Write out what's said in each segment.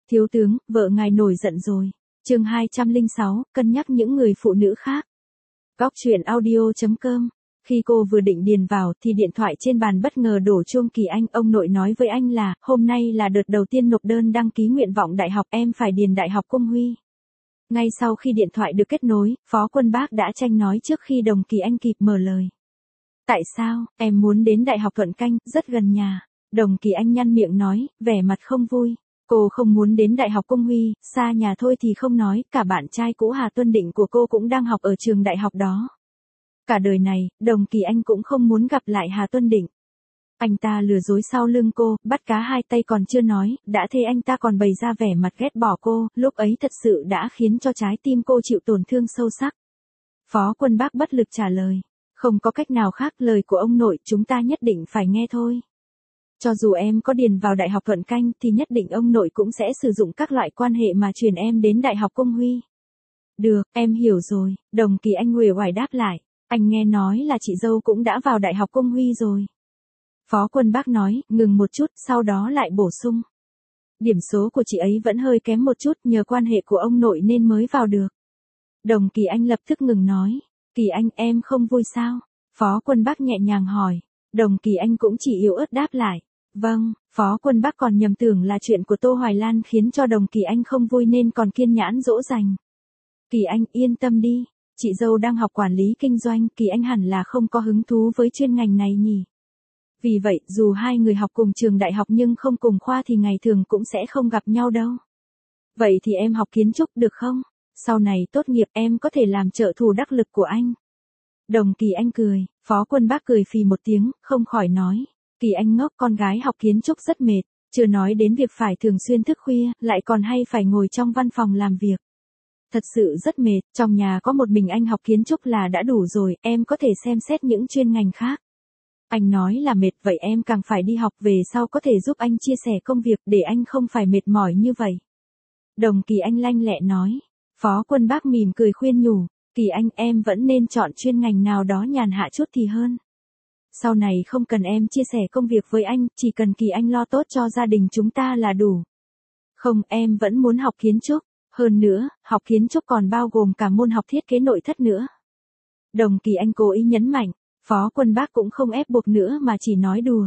Thiếu tướng, vợ ngài nổi giận rồi. Chương 206, cân nhắc những người phụ nữ khác. Góc truyện audio.com. Khi cô vừa định điền vào thì điện thoại trên bàn bất ngờ đổ chuông. Kỳ Anh, ông nội nói với anh là, hôm nay là đợt đầu tiên nộp đơn đăng ký nguyện vọng đại học, em phải điền Đại học Công Huy. Ngay sau khi điện thoại được kết nối, Phó Quân Bác đã tranh nói trước khi Đồng Kỳ Anh kịp mở lời. Tại sao, em muốn đến Đại học Thuận Canh, rất gần nhà. Đồng Kỳ Anh nhăn miệng nói, vẻ mặt không vui. Cô không muốn đến Đại học Công Huy, xa nhà thôi thì không nói, cả bạn trai cũ Hà Tuân Định của cô cũng đang học ở trường đại học đó. Cả đời này, Đồng Kỳ Anh cũng không muốn gặp lại Hà Tuân Định. Anh ta lừa dối sau lưng cô, bắt cá hai tay còn chưa nói, đã thế anh ta còn bày ra vẻ mặt ghét bỏ cô, lúc ấy thật sự đã khiến cho trái tim cô chịu tổn thương sâu sắc. Phó Quân Bác bất lực trả lời, không có cách nào khác, lời của ông nội chúng ta nhất định phải nghe thôi. Cho dù em có điền vào Đại học Thuận Canh thì nhất định ông nội cũng sẽ sử dụng các loại quan hệ mà chuyển em đến Đại học Công Huy. Được, em hiểu rồi, Đồng Kỳ Anh uể oải đáp lại. Anh nghe nói là chị dâu cũng đã vào Đại học Công Huy rồi. Phó Quân Bác nói, ngừng một chút, sau đó lại bổ sung. Điểm số của chị ấy vẫn hơi kém một chút, nhờ quan hệ của ông nội nên mới vào được. Đồng Kỳ Anh lập tức ngừng nói. Kỳ Anh, em không vui sao? Phó Quân Bác nhẹ nhàng hỏi. Đồng Kỳ Anh cũng chỉ yếu ớt đáp lại. Vâng, Phó Quân Bác còn nhầm tưởng là chuyện của Tô Hoài Lan khiến cho Đồng Kỳ Anh không vui nên còn kiên nhẫn dỗ dành. Kỳ Anh, yên tâm đi. Chị dâu đang học quản lý kinh doanh, Kỳ Anh hẳn là không có hứng thú với chuyên ngành này nhỉ. Vì vậy, dù hai người học cùng trường đại học nhưng không cùng khoa thì ngày thường cũng sẽ không gặp nhau đâu. Vậy thì em học kiến trúc được không? Sau này tốt nghiệp em có thể làm trợ thủ đắc lực của anh. Đồng Kỳ Anh cười, Phó Quân Bác cười phì một tiếng, không khỏi nói. Kỳ Anh ngốc, con gái học kiến trúc rất mệt, chưa nói đến việc phải thường xuyên thức khuya, lại còn hay phải ngồi trong văn phòng làm việc. Thật sự rất mệt, trong nhà có một mình anh học kiến trúc là đã đủ rồi, em có thể xem xét những chuyên ngành khác. Anh nói là mệt, vậy em càng phải đi học, về sau có thể giúp anh chia sẻ công việc để anh không phải mệt mỏi như vậy. Đồng Kỳ Anh lanh lẹ nói. Phó Quân Bác mỉm cười khuyên nhủ, Kỳ Anh, em vẫn nên chọn chuyên ngành nào đó nhàn hạ chút thì hơn. Sau này không cần em chia sẻ công việc với anh, chỉ cần Kỳ Anh lo tốt cho gia đình chúng ta là đủ. Không, em vẫn muốn học kiến trúc. Hơn nữa, học kiến trúc còn bao gồm cả môn học thiết kế nội thất nữa. Đồng Kỳ Anh cố ý nhấn mạnh, Phó Quân Bác cũng không ép buộc nữa mà chỉ nói đùa.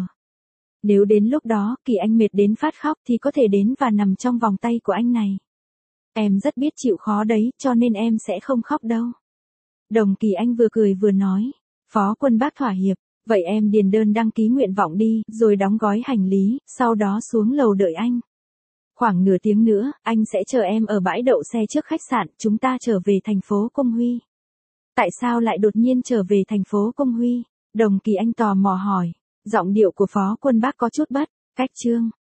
Nếu đến lúc đó Kỳ Anh mệt đến phát khóc thì có thể đến và nằm trong vòng tay của anh này. Em rất biết chịu khó đấy, cho nên em sẽ không khóc đâu. Đồng Kỳ Anh vừa cười vừa nói. Phó Quân Bác thỏa hiệp, vậy em điền đơn đăng ký nguyện vọng đi, rồi đóng gói hành lý, sau đó xuống lầu đợi anh. Khoảng nửa tiếng nữa, anh sẽ chờ em ở bãi đậu xe trước khách sạn, chúng ta trở về thành phố Công Huy. Tại sao lại đột nhiên trở về thành phố Công Huy? Đồng Kỳ Anh tò mò hỏi. Giọng điệu của Phó Quân Bác có chút bất cách trương.